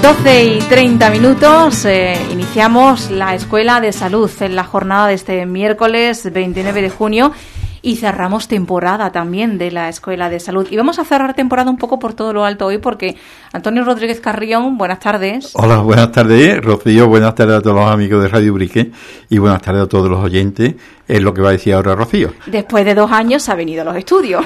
12:30, iniciamos la Escuela de Salud en la jornada de este miércoles 29 de junio y cerramos temporada también de la Escuela de Salud. Y vamos a cerrar temporada un poco por todo lo alto hoy porque Antonio Rodríguez Carrión, buenas tardes. Hola, buenas tardes, Rocío, buenas tardes a todos los amigos de Radio Ubrique y buenas tardes a todos los oyentes. Es lo que va a decir ahora Rocío. Después de 2 años ha venido a los estudios.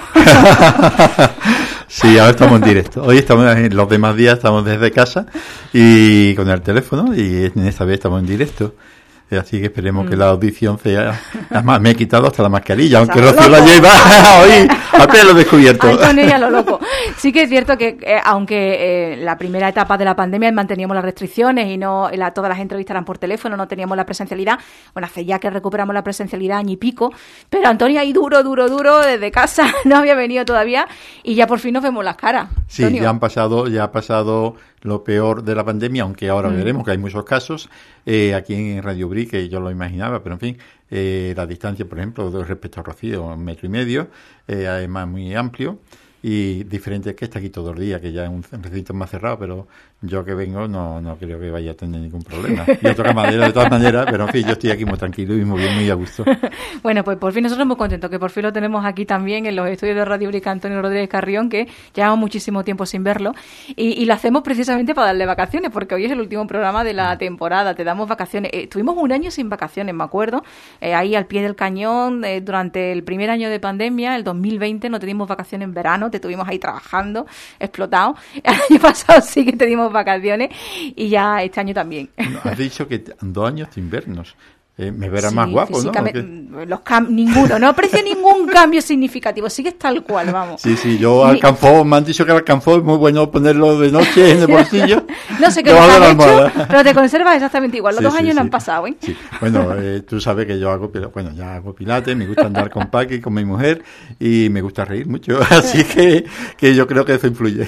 Sí, ahora estamos en directo. Hoy estamos, los demás días estamos desde casa y con el teléfono y en esta vez estamos en directo. Así que esperemos que la audición sea... Además, me he quitado hasta la mascarilla, aunque Rocío la lleva hoy a pelo descubierto. Antonio ya lo loco. Sí que es cierto que, aunque la primera etapa de la pandemia manteníamos las restricciones y no todas las entrevistas eran por teléfono, no teníamos la presencialidad. Bueno, hace ya que recuperamos la presencialidad año y pico, pero Antonio ahí duro, desde casa, no había venido todavía y ya por fin nos vemos las caras. Sí, Antonio. ya ha pasado lo peor de la pandemia, aunque ahora veremos que hay muchos casos. Aquí en Radio Ubrique, yo lo imaginaba, pero en fin, la distancia, por ejemplo, respecto a Rocío, 1,5 metros, además muy amplio y diferente que está aquí todos los días, que ya es un recinto más cerrado, pero yo que vengo no creo que vaya a tener ningún problema. Yo toco madera de todas maneras, pero en fin, yo estoy aquí muy tranquilo y muy bien, muy a gusto. Bueno, pues por fin nosotros muy contentos, que por fin lo tenemos aquí también en los estudios de Radio Ubrique, Antonio Rodríguez Carrión, que llevamos muchísimo tiempo sin verlo y lo hacemos precisamente para darle vacaciones, porque hoy es el último programa de la temporada, te damos vacaciones. Estuvimos 1 año sin vacaciones, me acuerdo, ahí al pie del cañón, durante el primer año de pandemia, el 2020, no teníamos vacaciones en verano, te tuvimos ahí trabajando, explotado. El año pasado sí que teníamos vacaciones y ya este año también. Has dicho que 2 años sin vernos. Me verás más guapo, ¿no? Ninguno, no aprecio ningún cambio significativo, sigues tal cual, vamos. Sí, yo alcanzó, me han dicho que alcanzó, es muy bueno ponerlo de noche en el bolsillo. No sé qué lo has hecho, pero te conservas exactamente igual, los 2 años no han pasado, ¿eh? Sí. Bueno, tú sabes que yo hago pilates, me gusta andar con Paqui, con mi mujer, y me gusta reír mucho, así que yo creo que eso influye.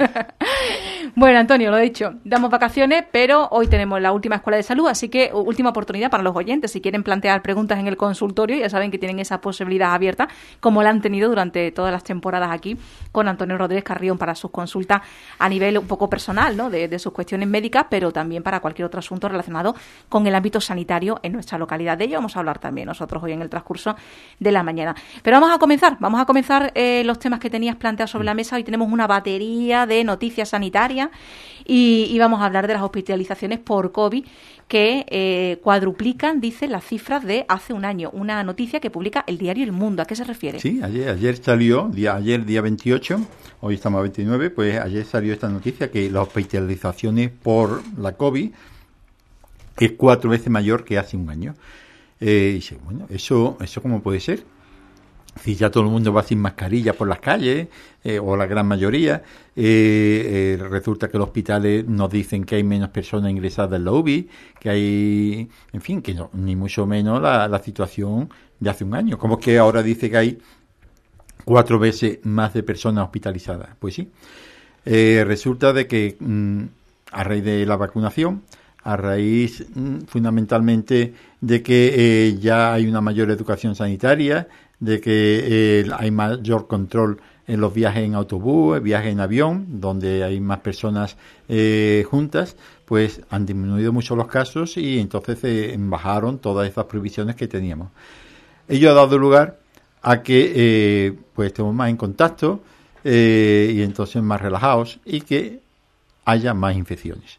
Bueno, Antonio, lo he dicho, damos vacaciones, pero hoy tenemos la última Escuela de Salud, así que última oportunidad para los oyentes. Si quieren plantear preguntas en el consultorio, ya saben que tienen esa posibilidad abierta, como la han tenido durante todas las temporadas aquí con Antonio Rodríguez Carrión para sus consultas a nivel un poco personal, ¿no? De sus cuestiones médicas, pero también para cualquier otro asunto relacionado con el ámbito sanitario en nuestra localidad. De ello vamos a hablar también nosotros hoy en el transcurso de la mañana. Pero vamos a comenzar los temas que tenías planteados sobre la mesa. Hoy tenemos una batería de noticias sanitarias y vamos a hablar de las hospitalizaciones por COVID que cuadruplican, dice, las cifras de hace un año. Una noticia que publica el diario El Mundo. ¿A qué se refiere? Sí, ayer salió, ayer día 28, hoy estamos a 29, pues ayer salió esta noticia que las hospitalizaciones por la COVID es 4 veces mayor que hace un año. Y dice, bueno, ¿eso cómo puede ser? Si ya todo el mundo va sin mascarilla por las calles, o la gran mayoría, resulta que los hospitales nos dicen que hay menos personas ingresadas en la UBI, que hay, en fin, que no, ni mucho menos la situación de hace un año. ¿Cómo es que ahora dice que hay 4 veces más de personas hospitalizadas? Pues sí, resulta de que a raíz de la vacunación, a raíz fundamentalmente de que ya hay una mayor educación sanitaria, de que hay mayor control en los viajes en autobús, viajes en avión, donde hay más personas juntas, pues han disminuido mucho los casos y entonces bajaron todas esas prohibiciones que teníamos. Ello ha dado lugar a que pues estemos más en contacto y entonces más relajados y que haya más infecciones.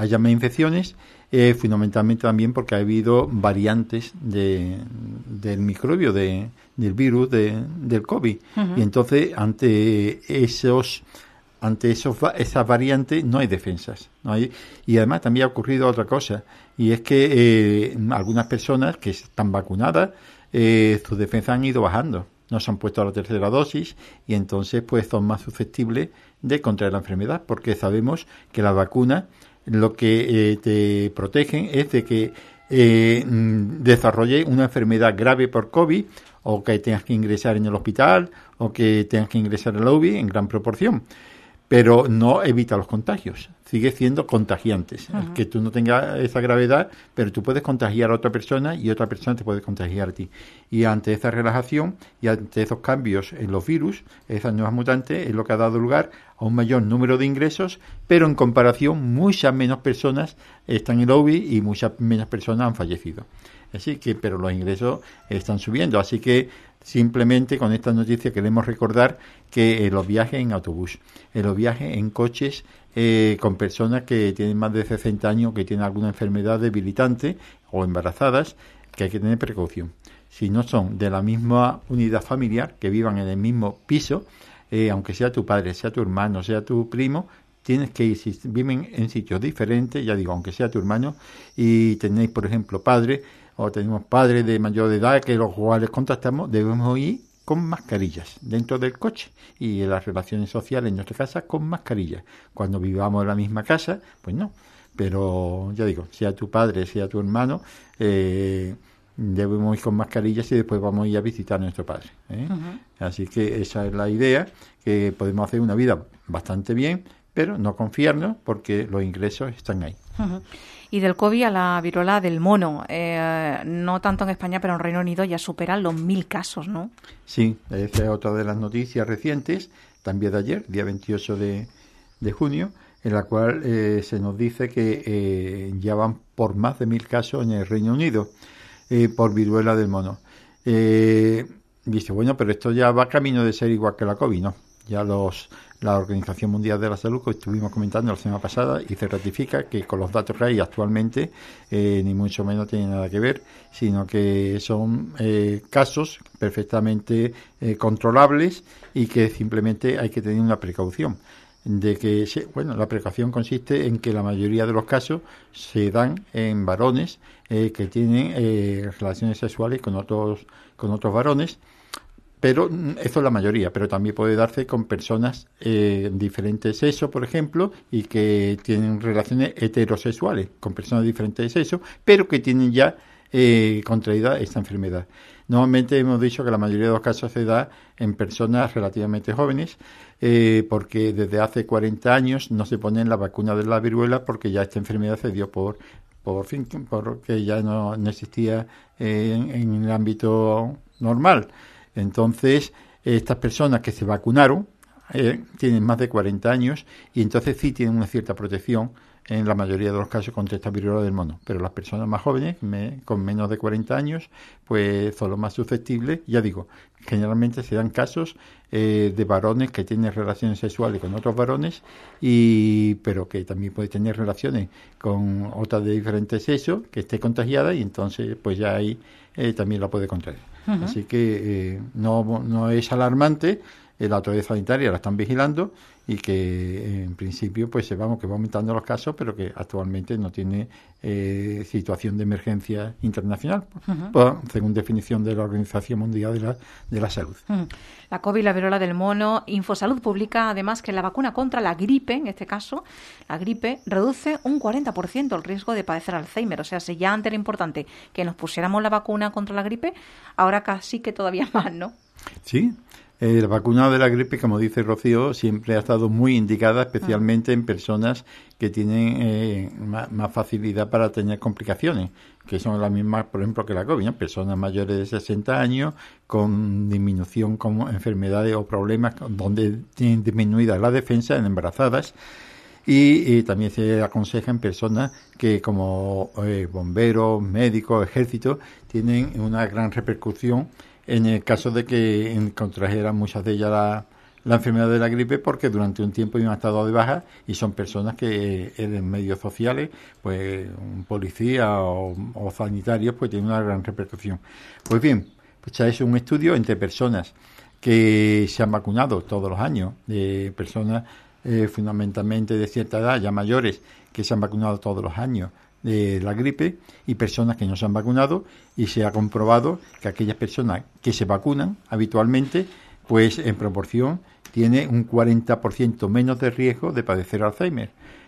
Fundamentalmente también porque ha habido variantes del microbio, del virus del COVID. Uh-huh. Y entonces, ante esas variantes no hay defensas. Y además también ha ocurrido otra cosa, y es que algunas personas que están vacunadas, sus defensas han ido bajando. No se han puesto a la 3ª dosis y entonces pues son más susceptibles de contraer la enfermedad, porque sabemos que las vacunas lo que te protegen es de que desarrolle una enfermedad grave por COVID, o que tengas que ingresar en el hospital, o que tengas que ingresar en la UBI en gran proporción, pero no evita los contagios. Es sigue siendo contagiantes. Que tú no tengas esa gravedad, pero tú puedes contagiar a otra persona y otra persona te puede contagiar a ti. Y ante esa relajación y ante esos cambios en los virus, esas nuevas mutantes, es lo que ha dado lugar a un mayor número de ingresos, pero en comparación muchas menos personas están en la UBI y muchas menos personas han fallecido. Así que, pero los ingresos están subiendo. Así que simplemente con esta noticia queremos recordar que los viajes en autobús, los viajes en coches con personas que tienen más de 60 años, que tienen alguna enfermedad debilitante o embarazadas, que hay que tener precaución. Si no son de la misma unidad familiar, que vivan en el mismo piso, aunque sea tu padre, sea tu hermano, sea tu primo, tienes que ir, si viven en sitios diferentes, ya digo, aunque sea tu hermano, y tenéis, por ejemplo, padres, o tenemos padres de mayor edad que los cuales contactamos, debemos ir con mascarillas dentro del coche y en las relaciones sociales en nuestra casa con mascarillas. Cuando vivamos en la misma casa, pues no. Pero ya digo, sea tu padre, sea tu hermano, debemos ir con mascarillas y después vamos a ir a visitar a nuestro padre. Así que esa es la idea, que podemos hacer una vida bastante bien, pero no confiarnos porque los ingresos están ahí. Y del COVID a la viruela del mono, no tanto en España, pero en Reino Unido ya superan los 1.000 casos, ¿no? Sí, esa es otra de las noticias recientes, también de ayer, día 28 de junio, en la cual se nos dice que ya van por más de 1.000 casos en el Reino Unido por viruela del mono. Dice, bueno, pero esto ya va camino de ser igual que la COVID, ¿no? Ya la Organización Mundial de la Salud, que estuvimos comentando la semana pasada, y se ratifica que con los datos que hay actualmente ni mucho menos tiene nada que ver, sino que son casos perfectamente controlables y que simplemente hay que tener una precaución. De que, la precaución consiste en que la mayoría de los casos se dan en varones que tienen relaciones sexuales con otros varones. Pero eso es la mayoría, pero también puede darse con personas de diferentes sexos, por ejemplo, y que tienen relaciones heterosexuales con personas de diferentes sexos, pero que tienen ya contraída esta enfermedad. Normalmente hemos dicho que la mayoría de los casos se da en personas relativamente jóvenes, porque desde hace 40 años no se pone la vacuna de la viruela porque ya esta enfermedad se dio porque ya no existía en el ámbito normal. Entonces, estas personas que se vacunaron tienen más de 40 años y entonces sí tienen una cierta protección en la mayoría de los casos contra esta viruela del mono. Pero las personas más jóvenes, con menos de 40 años, pues son los más susceptibles. Ya digo, generalmente se dan casos de varones que tienen relaciones sexuales con otros varones, pero que también puede tener relaciones con otras de diferentes sexos, que esté contagiada y entonces pues ya ahí también la puede contraer. Así que no es alarmante, la autoridad sanitaria la están vigilando y que en principio pues que va aumentando los casos, pero que actualmente no tiene situación de emergencia internacional, según definición de la Organización Mundial de la Salud. La COVID, la viruela del mono. Infosalud publica además que la vacuna contra la gripe, en este caso, la gripe, reduce un 40% el riesgo de padecer Alzheimer. O sea, si ya antes era importante que nos pusiéramos la vacuna contra la gripe, ahora casi que todavía más, ¿no? Sí. La vacuna de la gripe, como dice Rocío, siempre ha estado muy indicada, especialmente en personas que tienen más facilidad para tener complicaciones, que son las mismas, por ejemplo, que la COVID, ¿no? Personas mayores de 60 años con disminución, como enfermedades o problemas donde tienen disminuida la defensa en embarazadas. Y también se aconseja en personas que, como bomberos, médicos, ejércitos, tienen una gran repercusión en el caso de que contrajeran muchas de ellas la enfermedad de la gripe, porque durante un tiempo han estado de baja y son personas que en medios sociales, pues un policía o sanitarios, pues tienen una gran repercusión. Pues bien, pues se ha hecho un estudio entre personas que se han vacunado todos los años, de personas fundamentalmente de cierta edad, ya mayores, que se han vacunado todos los años de la gripe, y personas que no se han vacunado, y se ha comprobado que aquellas personas que se vacunan habitualmente, pues en proporción tiene un 40% menos de riesgo de padecer Alzheimer.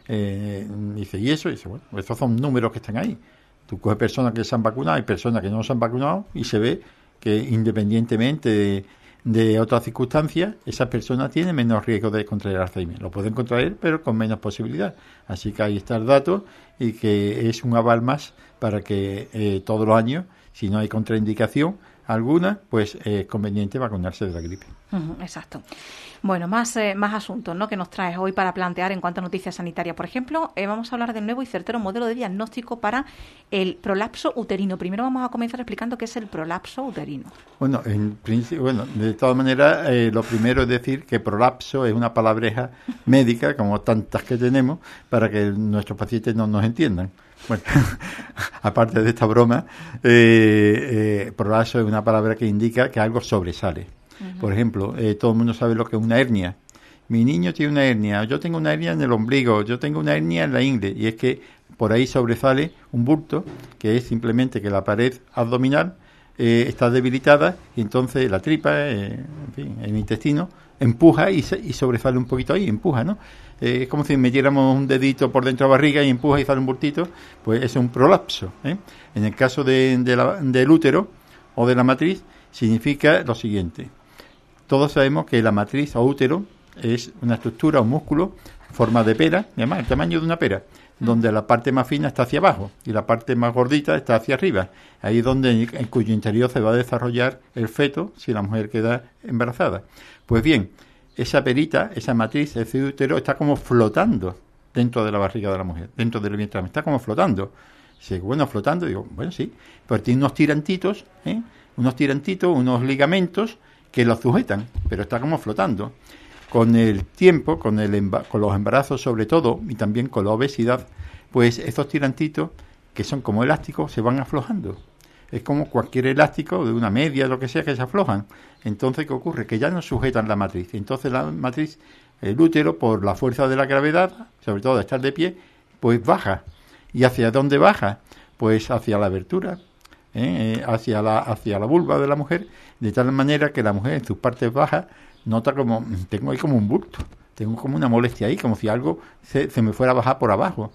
Dice, ¿y eso? Dice, bueno, estos son números que están ahí. Tú coges personas que se han vacunado y personas que no se han vacunado y se ve que independientemente de otras circunstancias, esa persona tiene menos riesgo de contraer Alzheimer. Lo pueden contraer, pero con menos posibilidad. Así que ahí está el dato y que es un aval más para que todos los años, si no hay contraindicación alguna, pues es conveniente vacunarse de la gripe. Exacto. Bueno, más asuntos, ¿no?, que nos traes hoy para plantear en cuanto a noticias sanitarias. Por ejemplo, vamos a hablar del nuevo y certero modelo de diagnóstico para el prolapso uterino. Primero vamos a comenzar explicando qué es el prolapso uterino. Bueno, de todas maneras, lo primero es decir que prolapso es una palabreja médica, como tantas que tenemos, para que nuestros pacientes no nos entiendan. Bueno, aparte de esta broma, prolapso es una palabra que indica que algo sobresale. Por ejemplo, todo el mundo sabe lo que es una hernia. Mi niño tiene una hernia, yo tengo una hernia en el ombligo, yo tengo una hernia en la ingle, y es que por ahí sobresale un bulto, que es simplemente que la pared abdominal está debilitada, y entonces la tripa, en fin, el intestino, empuja y sobresale un poquito ahí, empuja, ¿no? Es como si metiéramos un dedito por dentro de la barriga y empuja y sale un bultito, pues es un prolapso. En el caso del útero o de la matriz, significa lo siguiente. Todos sabemos que la matriz o útero es una estructura, un músculo, forma de pera, además el tamaño de una pera, donde la parte más fina está hacia abajo y la parte más gordita está hacia arriba. Ahí es donde, en cuyo interior se va a desarrollar el feto si la mujer queda embarazada. Pues bien, esa perita, esa matriz, ese útero, está como flotando dentro de la barriga de la mujer, dentro del vientre, está como flotando. Dice, bueno, flotando, digo, bueno, sí, pero tiene unos tirantitos, unos ligamentos que lo sujetan, pero está como flotando. Con el tiempo, con los embarazos sobre todo, y también con la obesidad, pues esos tirantitos, que son como elásticos, se van aflojando. Es como cualquier elástico de una media, lo que sea, que se aflojan. Entonces, ¿qué ocurre? Que ya no sujetan la matriz. Entonces la matriz, el útero, por la fuerza de la gravedad, sobre todo de estar de pie, pues baja. ¿Y hacia dónde baja? Pues hacia la abertura, hacia la vulva de la mujer, de tal manera que la mujer en sus partes bajas nota como, tengo ahí como un bulto, tengo como una molestia ahí, como si algo se me fuera a bajar por abajo.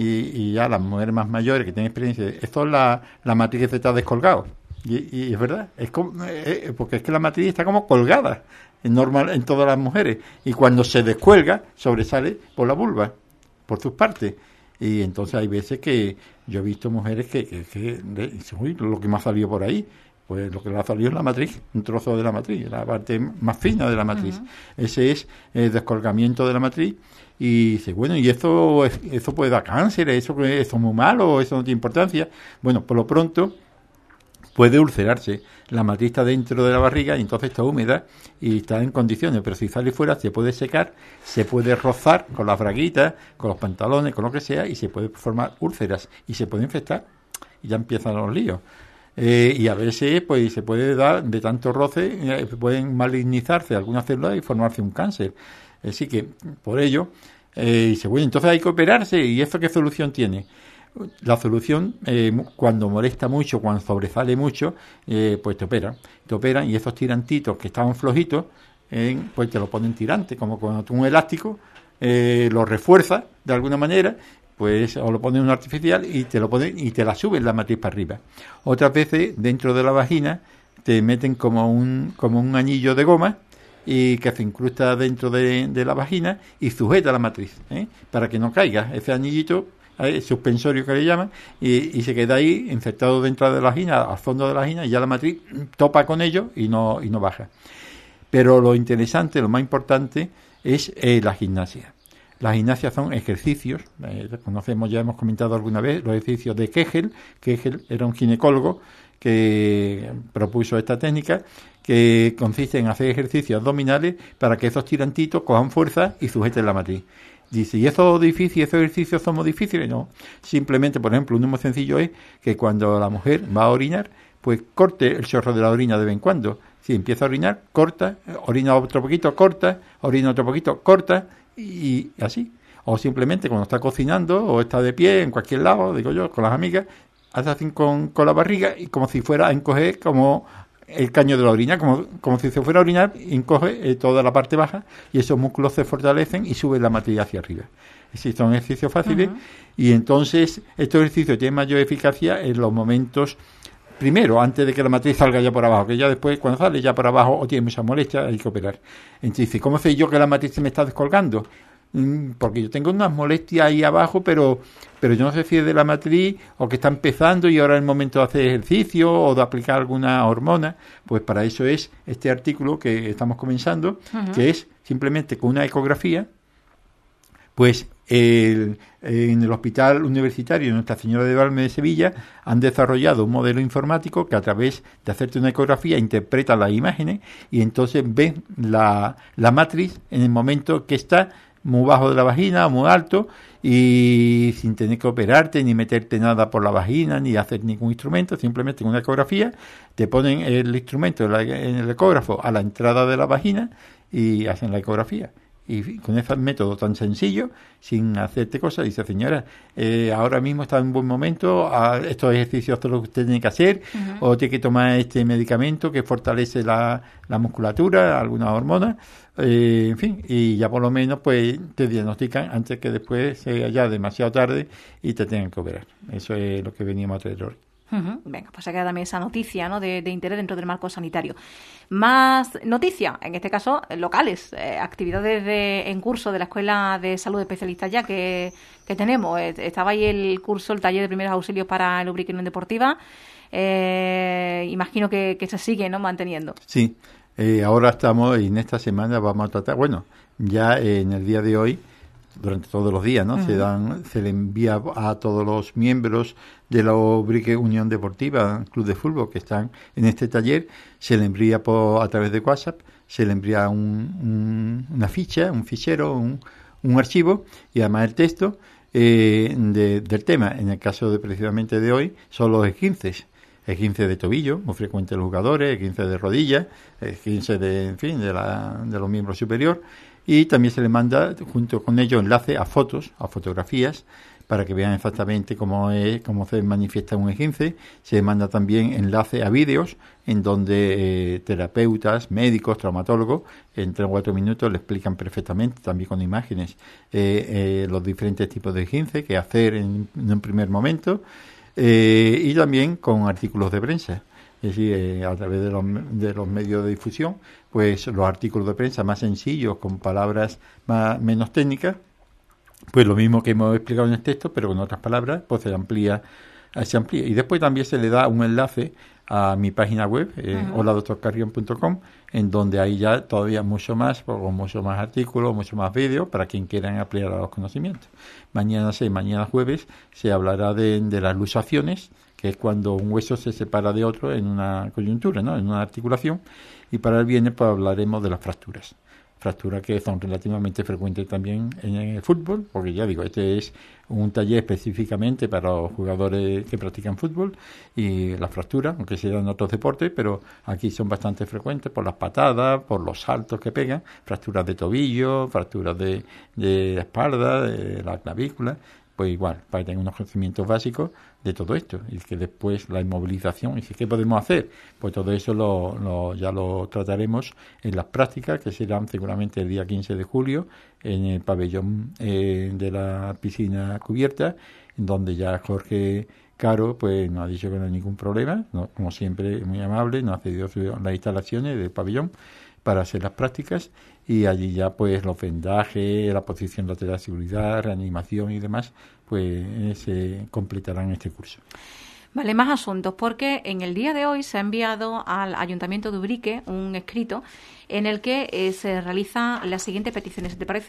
Y ya las mujeres más mayores que tienen experiencia, esto es la matriz que se está descolgado. Y es verdad, es como, porque es que la matriz está como colgada, es normal en todas las mujeres. Y cuando se descuelga, sobresale por la vulva, por sus partes. Y entonces hay veces que yo he visto mujeres que uy, lo que me ha salido por ahí, pues lo que le ha salido es la matriz, un trozo de la matriz, la parte más fina de la matriz. Ese es el descolgamiento de la matriz. Y dice, bueno, y eso puede dar cáncer, eso es muy malo, eso no tiene importancia. Bueno, por lo pronto puede ulcerarse. La matriz está dentro de la barriga y entonces está húmeda y está en condiciones, pero si sale fuera se puede secar, se puede rozar con las braguitas, con los pantalones, con lo que sea, y se puede formar úlceras y se puede infectar y ya empiezan los líos. Y a veces pues se puede dar de tanto roce, pueden malignizarse algunas células y formarse un cáncer. Así que por ello dice, bueno, entonces hay que operarse. ¿Y esto qué solución tiene? La solución, cuando molesta mucho, cuando sobresale mucho, pues te operan y esos tirantitos que estaban flojitos, pues te lo ponen tirante, como cuando tú un elástico lo refuerzas de alguna manera, pues o lo ponen un artificial y te lo ponen y te la suben la matriz para arriba. Otras veces dentro de la vagina te meten como un anillo de goma y que se incrusta dentro de la vagina y sujeta la matriz, para que no caiga ese anillito suspensorio que le llaman y se queda ahí insertado dentro de la vagina, al fondo de la vagina, y ya la matriz topa con ello y no baja. Pero lo interesante, lo más importante es la gimnasia. Las gimnasias son ejercicios, ya hemos comentado alguna vez los ejercicios de Kegel. Kegel era un ginecólogo que propuso esta técnica, que consiste en hacer ejercicios abdominales para que esos tirantitos cojan fuerza y sujeten la matriz. Dice, ¿y esos ejercicios son muy difíciles? No, simplemente, por ejemplo, uno muy sencillo es que cuando la mujer va a orinar, pues corte el chorro de la orina de vez en cuando. Si empieza a orinar, corta, orina otro poquito, corta, orina otro poquito, corta, y así. O simplemente cuando está cocinando o está de pie en cualquier lado, digo yo, con las amigas, hace así con la barriga y como si fuera a encoger como el caño de la orina, como si se fuera a orinar, encoge toda la parte baja y esos músculos se fortalecen y suben la matriz hacia arriba. Son ejercicios fáciles. Y entonces estos ejercicios tienen mayor eficacia en los momentos primero, antes de que la matriz salga ya por abajo, que ya después, cuando sale ya por abajo o tiene mucha molestia, hay que operar. Entonces dice, ¿cómo sé yo que la matriz se me está descolgando? Porque yo tengo unas molestias ahí abajo, pero yo no sé si es de la matriz o que está empezando y ahora es el momento de hacer ejercicio o de aplicar alguna hormona. Pues para eso es este artículo que estamos comenzando, que es simplemente con una ecografía, pues en el Hospital Universitario Nuestra Señora de Valme de Sevilla han desarrollado un modelo informático que a través de hacerte una ecografía interpreta las imágenes y entonces ven la matriz en el momento que está muy bajo de la vagina o muy alto y sin tener que operarte ni meterte nada por la vagina ni hacer ningún instrumento, simplemente en una ecografía te ponen el instrumento en el ecógrafo a la entrada de la vagina y hacen la ecografía. Y con ese método tan sencillo, sin hacerte cosas, dice, señora, ahora mismo está en un buen momento, estos ejercicios son los que usted tiene que hacer, o tiene que tomar este medicamento que fortalece la musculatura, alguna hormona, en fin, y ya por lo menos pues te diagnostican antes que después sea ya demasiado tarde y te tengan que operar. Eso es lo que veníamos a traer hoy. Venga, pues se queda también esa noticia, ¿no?, de interés dentro del marco sanitario. Más noticia, en este caso locales, actividades en curso de la Escuela de Salud Especialista ya que tenemos. Estaba ahí el curso, el taller de primeros auxilios para el lubricación deportiva. Imagino que se sigue, ¿no?, manteniendo. Sí, ahora estamos, y en esta semana vamos a tratar, bueno, ya en el día de hoy, durante todos los días, ¿no? Se le envía a todos los miembros de la Ubrique Unión Deportiva, Club de Fútbol, que están en este taller, se le envía a través de WhatsApp, se le envía una ficha, un fichero, un archivo, y además el texto del tema. En el caso de precisamente de hoy, son los esguinces. Esguince de tobillo, muy frecuente en los jugadores, esguince de rodilla, esguince de los miembros superiores. Y también se le manda junto con ello enlace a fotos, a fotografías, para que vean exactamente cómo se manifiesta un esguince. Se le manda también enlace a vídeos en donde terapeutas, médicos, traumatólogos, en 3 o 4 minutos le explican perfectamente, también con imágenes, los diferentes tipos de esguince, qué hacer en un primer momento, y también con artículos de prensa. Es decir, a través de los medios de difusión, pues los artículos de prensa más sencillos, con palabras menos técnicas, pues lo mismo que hemos explicado en el texto, pero con otras palabras, pues se amplía. Y después también se le da un enlace a mi página web, holadoctorcarrion.com, en donde hay ya todavía mucho más artículos, mucho más vídeos para quien quieran ampliar los conocimientos. Mañana jueves, se hablará de las luxaciones, que es cuando un hueso se separa de otro en una coyuntura, ¿no?, en una articulación, y para el viernes pues hablaremos de las fracturas que son relativamente frecuentes también en el fútbol, porque ya digo, este es un taller específicamente para los jugadores que practican fútbol, y las fracturas, aunque se dan en otros deportes, pero aquí son bastante frecuentes por las patadas, por los saltos que pegan, fracturas de tobillo, fracturas de la espalda, de la clavícula. Pues igual, para tener unos conocimientos básicos de todo esto, y que después la inmovilización, y ¿qué podemos hacer? Pues todo eso ya lo trataremos en las prácticas, que serán seguramente el día 15 de julio, en el pabellón de la piscina cubierta, en donde ya Jorge Caro pues nos ha dicho que no hay ningún problema, ¿no? Como siempre, muy amable, nos ha cedido las instalaciones del pabellón para hacer las prácticas, y allí ya pues los vendajes, la posición lateral de seguridad, reanimación y demás, pues se completarán este curso. Vale, más asuntos, porque en el día de hoy se ha enviado al Ayuntamiento de Ubrique un escrito en el que se realizan las siguientes peticiones. Si te parece,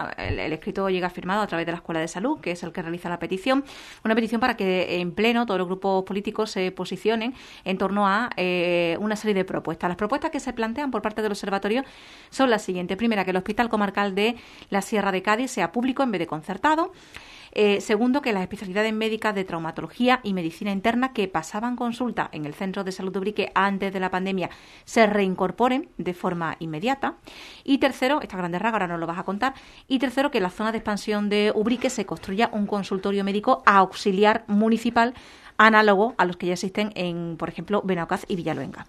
el escrito llega firmado a través de la Escuela de Salud, que es el que realiza la petición. Una petición para que en pleno todos los grupos políticos se posicionen en torno a una serie de propuestas. Las propuestas que se plantean por parte del observatorio son las siguientes. Primera, que el Hospital Comarcal de la Sierra de Cádiz sea público en vez de concertado. Segundo, que las especialidades médicas de traumatología y medicina interna que pasaban consulta en el Centro de Salud de Ubrique antes de la pandemia se reincorporen de forma inmediata. Y tercero, esta grande raga ahora nos lo vas a contar, y tercero, que en la zona de expansión de Ubrique se construya un consultorio médico auxiliar municipal análogo a los que ya existen en, por ejemplo, Benaocaz y Villaluenga.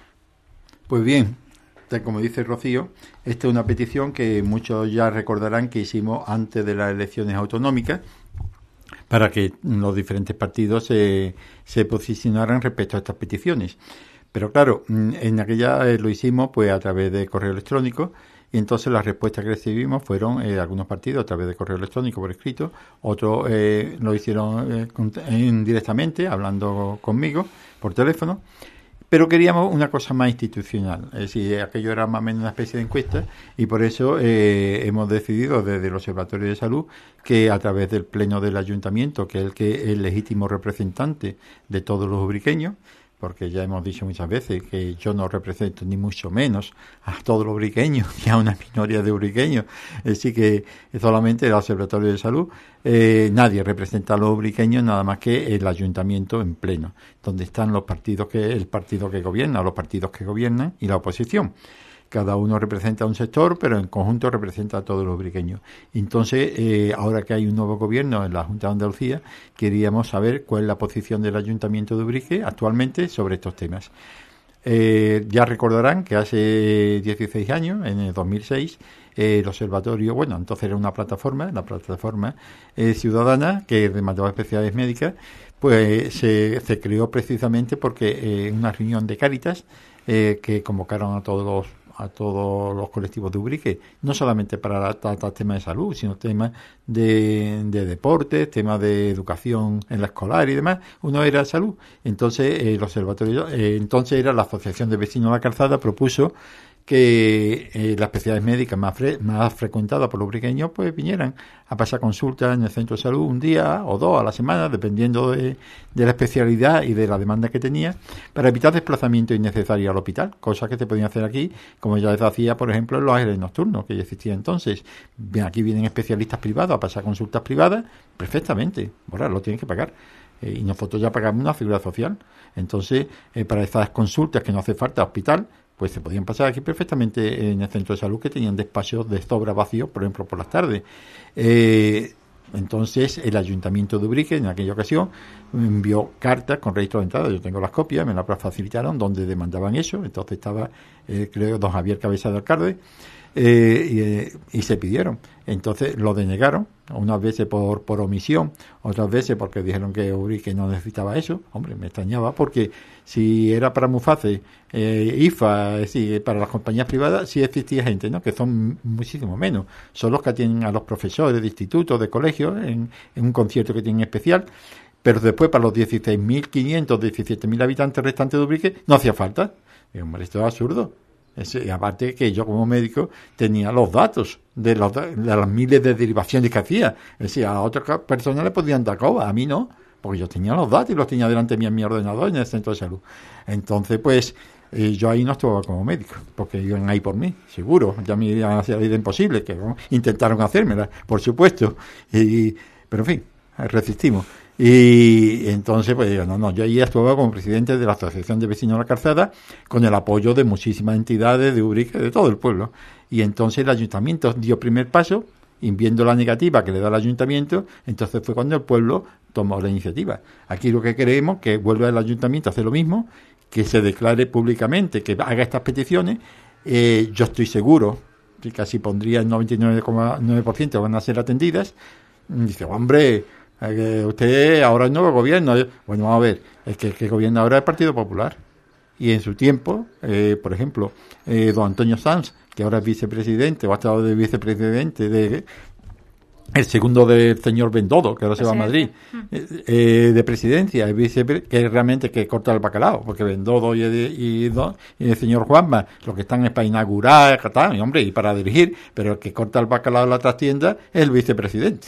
Pues bien, como dice Rocío, esta es una petición que muchos ya recordarán que hicimos antes de las elecciones autonómicas, para que los diferentes partidos se posicionaran respecto a estas peticiones. Pero claro, en aquella lo hicimos pues a través de correo electrónico, y entonces las respuestas que recibimos fueron algunos partidos a través de correo electrónico por escrito, otros lo hicieron directamente, hablando conmigo por teléfono, pero queríamos una cosa más institucional, es decir, aquello era más o menos una especie de encuesta, y por eso hemos decidido desde el Observatorio de Salud que a través del Pleno del Ayuntamiento, que es el legítimo representante de todos los ubriqueños, porque ya hemos dicho muchas veces que yo no represento ni mucho menos a todos los ubriqueños, ni a una minoría de ubriqueños, es decir, que solamente el Observatorio de Salud, nadie representa a los ubriqueños nada más que el Ayuntamiento en pleno, donde están los partidos el partido que gobierna, o los partidos que gobiernan, y la oposición. Cada uno representa un sector, pero en conjunto representa a todos los ubriqueños. Entonces, ahora que hay un nuevo gobierno en la Junta de Andalucía, queríamos saber cuál es la posición del Ayuntamiento de Ubrique actualmente sobre estos temas. Ya recordarán que hace 16 años, en el 2006, el observatorio, bueno, entonces era una plataforma, la plataforma ciudadana que demandaba especialidades médicas, pues se creó precisamente porque en una reunión de Cáritas que convocaron a todos los colectivos de Ubrique, no solamente para tratar temas de salud, sino temas de deportes, temas de educación en la escolar y demás. Uno era salud. Entonces, el observatorio, entonces era la Asociación de Vecinos de la Calzada, propuso que las especialidades médicas más frecuentadas por los ubriqueños pues vinieran a pasar consultas en el centro de salud un día o dos a la semana, dependiendo de la especialidad y de la demanda que tenía, para evitar desplazamiento innecesario al hospital, cosas que se podían hacer aquí, como ya les hacía, por ejemplo, en los aires nocturnos, que ya existía entonces. Aquí vienen especialistas privados a pasar consultas privadas, perfectamente, ahora lo tienen que pagar. Y nosotros ya pagamos una figura social. Entonces, para esas consultas que no hace falta hospital, pues se podían pasar aquí perfectamente en el centro de salud, que tenían despachos de sobra vacíos, por ejemplo, por las tardes. Entonces, el Ayuntamiento de Ubrique, en aquella ocasión, envió cartas con registro de entrada. Yo tengo las copias, me las facilitaron, donde demandaban eso. Entonces estaba, creo, don Javier Cabeza de alcalde, y se pidieron. Entonces lo denegaron, unas veces por omisión, otras veces porque dijeron que Ubrique no necesitaba eso. Hombre, me extrañaba, porque si era para muy fácil, IFA, es decir, para las compañías privadas, sí existía gente, ¿no?, que son muchísimo menos. Son los que atienden a los profesores de institutos, de colegios, en un concierto que tienen especial. Pero después, para los 16.500, 17.000 habitantes restantes de Ubrique, no hacía falta. Y, hombre, esto es absurdo. Aparte que yo como médico tenía los datos de las miles de derivaciones que hacía. Es decir, a otras personas le podían dar coba, a mí no, porque yo tenía los datos y los tenía delante de mí en mi ordenador en el centro de salud. Entonces, pues, yo ahí no estuve como médico, porque iban ahí por mí, seguro. Ya me iban a hacer la vida imposible, que intentaron hacérmela, por supuesto. Pero en fin, resistimos. Y entonces, pues digo, no, yo ahí estuve como presidente de la Asociación de Vecinos de la Calzada, con el apoyo de muchísimas entidades de Ubrique, de todo el pueblo. Y entonces el ayuntamiento dio primer paso, y viendo la negativa que le da el ayuntamiento, entonces fue cuando el pueblo tomó la iniciativa. Aquí lo que queremos es que vuelva el ayuntamiento a hacer lo mismo, que se declare públicamente, que haga estas peticiones. Yo estoy seguro, que casi pondría el 99,9% van a ser atendidas. Dice, hombre, usted ahora es nuevo gobierno. Bueno, vamos a ver, es que el que gobierna ahora es el Partido Popular. Y en su tiempo, por ejemplo, don Antonio Sanz, que ahora es vicepresidente, o ha estado de vicepresidente el segundo del señor Bendodo, que ahora se va a Madrid, de presidencia, que es realmente que corta el bacalao, porque Bendodo y el señor Juanma, los que están es para inaugurar, y para dirigir, pero el que corta el bacalao en la trastienda es el vicepresidente.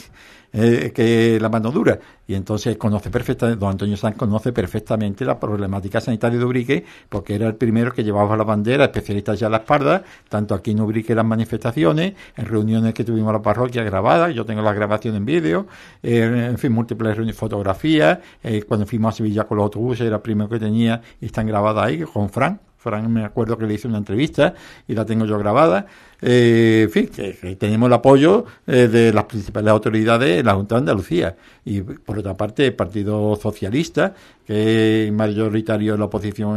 Que la mano dura, y entonces conoce perfectamente, don Antonio Sanz conoce perfectamente la problemática sanitaria de Ubrique, porque era el primero que llevaba la bandera, especialista ya en la espalda, tanto aquí en Ubrique en las manifestaciones, en reuniones que tuvimos en la parroquia grabadas, yo tengo la grabación en vídeo, en fin, múltiples reuniones, fotografías, cuando fuimos a Sevilla con los autobuses era el primero que tenía, y están grabadas ahí, con Fran, me acuerdo que le hice una entrevista y la tengo yo grabada. En fin, que tenemos el apoyo de las principales autoridades en la Junta de Andalucía. Y por otra parte, el Partido Socialista, que es mayoritario en la oposición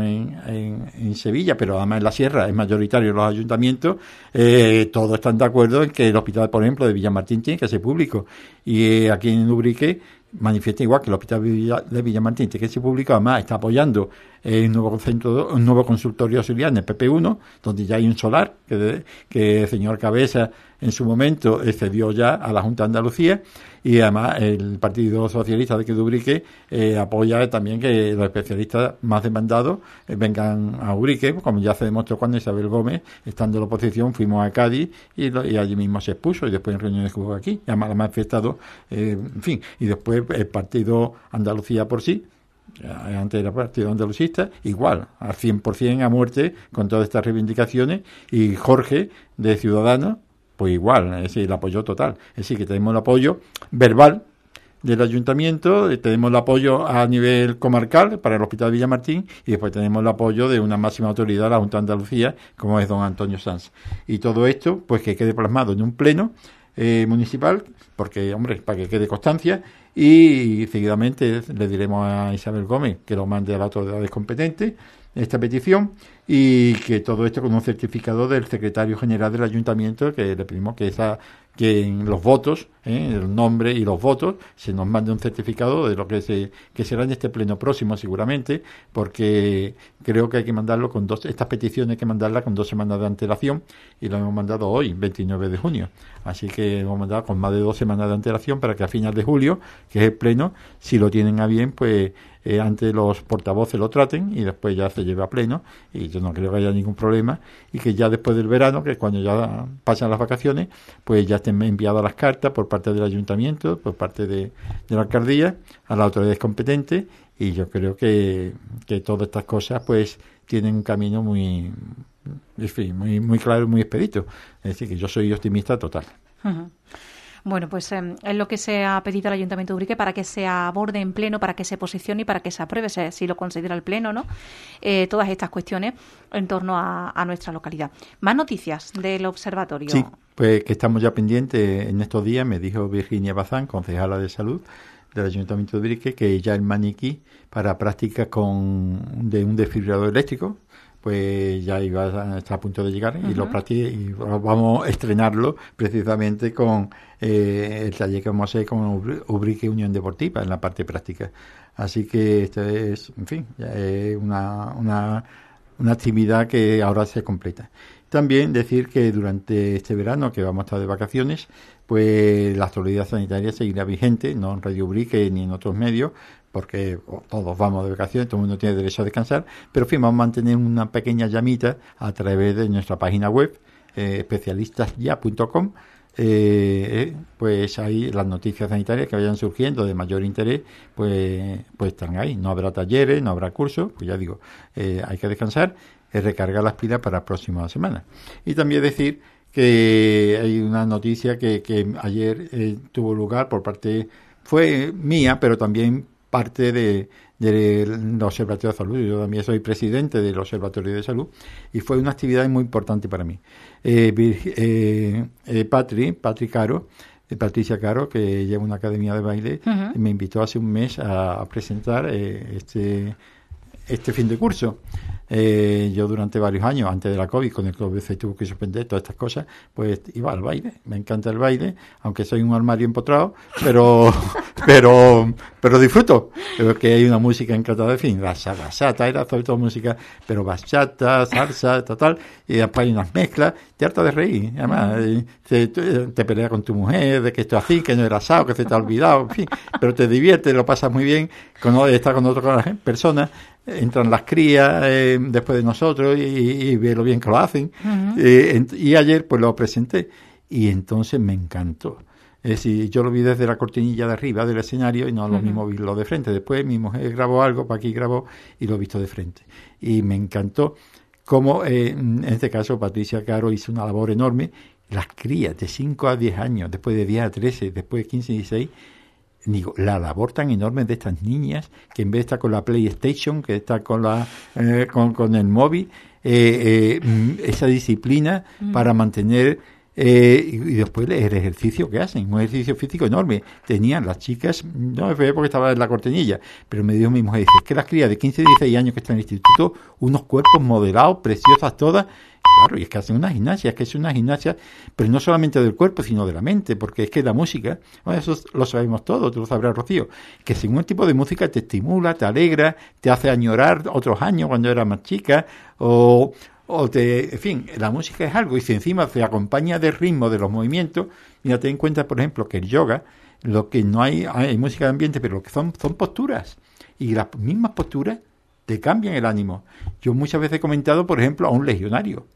en Sevilla, pero además en la Sierra es mayoritario en los ayuntamientos, todos están de acuerdo en que el hospital, por ejemplo, de Villamartín tiene que ser público. Y aquí en Ubrique, manifiesta igual que el Hospital de Villamartín, que se publicó, además está apoyando un nuevo consultorio auxiliar en el PP1, donde ya hay un solar que el señor Cabeza en su momento cedió ya a la Junta de Andalucía, y además el Partido Socialista de Ubrique apoya también que los especialistas más demandados vengan a Ubrique, como ya se demostró cuando Isabel Gómez, estando en la oposición, fuimos a Cádiz y allí mismo se expuso, y después en reuniones que hubo aquí, y además la ha manifestado, en fin, y después el Partido Andalucía por sí, antes era Partido Andalucista, igual, al 100% a muerte con todas estas reivindicaciones, y Jorge de Ciudadanos, pues igual, es decir, el apoyo total. Es decir, que tenemos el apoyo verbal del ayuntamiento, tenemos el apoyo a nivel comarcal para el Hospital de Villamartín, y después tenemos el apoyo de una máxima autoridad, la Junta de Andalucía, como es don Antonio Sanz. Y todo esto, pues que quede plasmado en un pleno municipal, porque, hombre, para que quede constancia, y seguidamente le diremos a Isabel Gómez que lo mande a las autoridades competentes esta petición, y que todo esto con un certificado del secretario general del ayuntamiento, que le pedimos que en los votos, el nombre y los votos, se nos mande un certificado de lo que será en este pleno próximo seguramente, porque creo que hay que mandarlo estas peticiones hay que mandarlas con 2 semanas de antelación, y lo hemos mandado hoy, 29 de junio. Así que hemos mandado con más de 2 semanas de antelación para que a finales de julio, que es el pleno, si lo tienen a bien, pues antes los portavoces lo traten y después ya se lleve a pleno, y yo no creo que haya ningún problema, y que ya después del verano, que cuando ya pasan las vacaciones, pues ya estén enviadas las cartas por parte del ayuntamiento, por parte de la alcaldía, a las autoridades competentes, y yo creo que todas estas cosas pues tienen un camino muy claro y muy expedito. Es decir, que yo soy optimista total. Uh-huh. Bueno, pues es lo que se ha pedido al Ayuntamiento de Ubrique para que se aborde en pleno, para que se posicione y para que se apruebe, si lo considera el pleno, ¿no? Todas estas cuestiones en torno a nuestra localidad. Más noticias del observatorio. Sí, pues que estamos ya pendientes en estos días. Me dijo Virginia Bazán, concejala de salud del Ayuntamiento de Ubrique, que ya el maniquí para prácticas de un desfibrilador eléctrico, pues ya está a punto de llegar. Uh-huh. Y vamos a estrenarlo precisamente con el taller que vamos a hacer con Ubrique Unión Deportiva en la parte práctica. Así que esto es, en fin, ya es una actividad que ahora se completa. También decir que durante este verano, que vamos a estar de vacaciones, pues la actualidad sanitaria seguirá vigente, no en Radio Ubrique ni en otros medios, porque todos vamos de vacaciones, todo el mundo tiene derecho a descansar, pero en fin, vamos a mantener una pequeña llamita a través de nuestra página web, especialistasya.com. Pues ahí las noticias sanitarias que vayan surgiendo de mayor interés, pues están ahí. No habrá talleres, no habrá cursos, pues ya digo, hay que descansar, recargar las pilas para la próxima semana. Y también decir que hay una noticia que ayer tuvo lugar fue mía, pero también parte del Observatorio de Salud. Yo también soy presidente del Observatorio de Salud, y fue una actividad muy importante para mí. Patricia Caro, que lleva una academia de baile, uh-huh, me invitó hace un mes a presentar este fin de curso. Yo durante varios años, antes de la COVID, con el COVID se tuvo que suspender todas estas cosas, pues iba al baile. Me encanta el baile, aunque soy un armario empotrado, pero disfruto. Creo que hay una música encantada, en fin, bachata, era sobre todo música, pero bachata, salsa, total, y después hay unas mezclas, te harta de reír. Además, te peleas con tu mujer, de que esto es así, que no era asado, que se te ha olvidado, en fin, pero te diviertes, lo pasas muy bien, estar con otras personas. Entran las crías después de nosotros y ve lo bien que lo hacen. Uh-huh. Y ayer pues lo presenté y entonces me encantó. Es decir, yo lo vi desde la cortinilla de arriba del escenario y no lo mismo verlo de frente. Después mi mujer grabó algo, para aquí grabó y lo he visto de frente. Y me encantó cómo, en este caso, Patricia Caro hizo una labor enorme. Las crías de 5 a 10 años, después de 10 a 13, después de 15 a 16... Digo, la labor tan enorme de estas niñas, que en vez de estar con la PlayStation, que está con con el móvil, esa disciplina para mantener Y después el ejercicio que hacen, un ejercicio físico enorme. Tenían las chicas, no me fue porque estaba en la cortinilla, pero me dijo mi mujer, dice, es que las crías de 15 y 16 años que están en el instituto, unos cuerpos modelados, preciosas todas. Claro, y es que hacen una gimnasia, es que es una gimnasia, pero no solamente del cuerpo, sino de la mente, porque es que la música, bueno, eso lo sabemos todos, tú lo sabrás, Rocío, que según el tipo de música te estimula, te alegra, te hace añorar otros años cuando eras más chica, en fin, la música es algo, y si encima se acompaña del ritmo de los movimientos, mira, ten en cuenta, por ejemplo, que el yoga, lo que no hay música de ambiente, pero lo que son posturas, y las mismas posturas te cambian el ánimo. Yo muchas veces he comentado, por ejemplo, a un legionario,